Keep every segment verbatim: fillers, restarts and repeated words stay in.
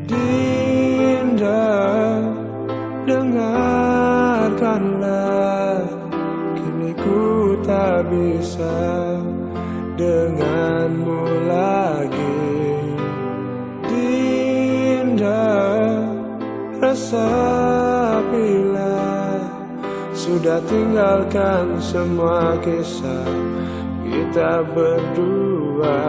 Dinda, dengarkanlah, kini ku tak bisa denganmu lagi. Dinda, resapilah, sudah tinggalkan semua kisah kita berdua.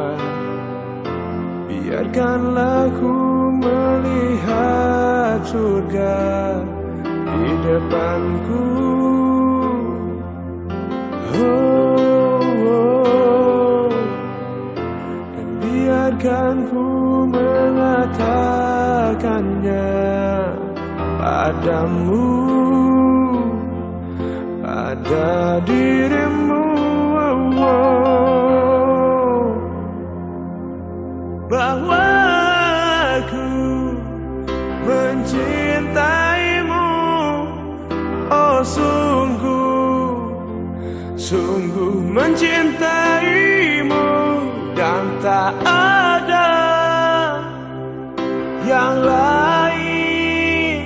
Biarkanlah ku melihat surga di depanku. Oh, oh. Dan biarkan ku mengatakannya padamu, pada dirimu. Oh, oh. Bahwa aku mencintaimu, oh sungguh, sungguh mencintaimu, dan tak ada yang lain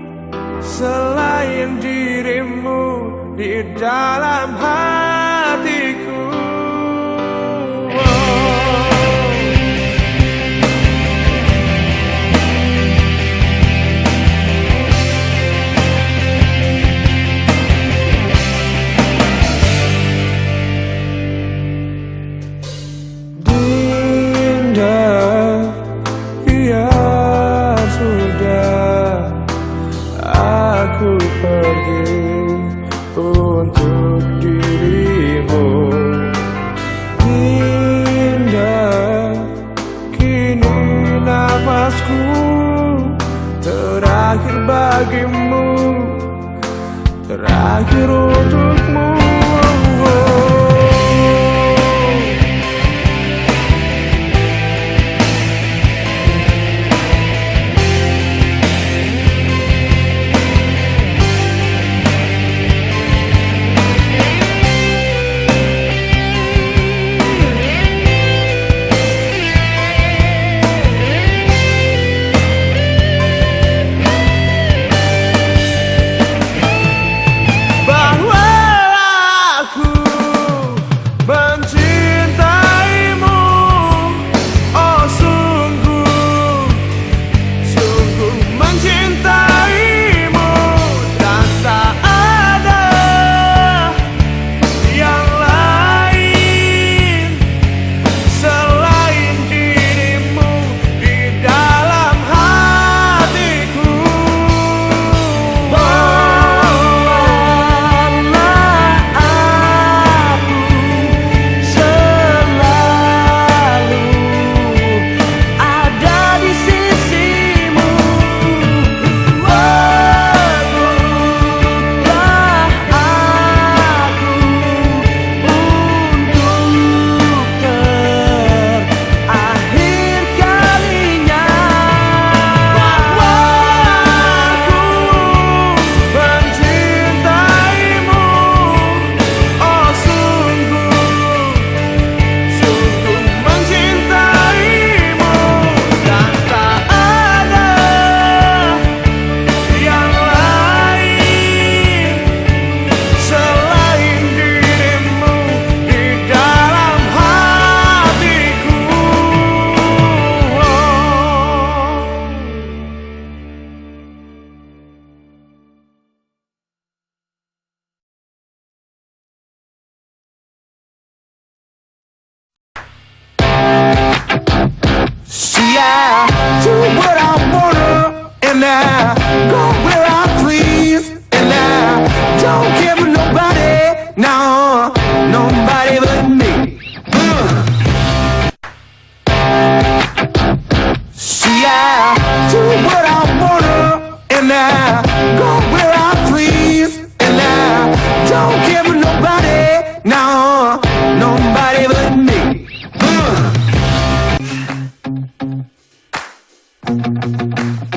selain dirimu di dalam hatiku. Aku pergi untuk dirimu, Dinda. Kini nafasku terakhir bagimu, terakhir untukmu. Oh, oh. See, I do what I wanna, and I go where I please, and I don't care for nobody, no, nobody but me. Uh. See, I do what I wanna, and I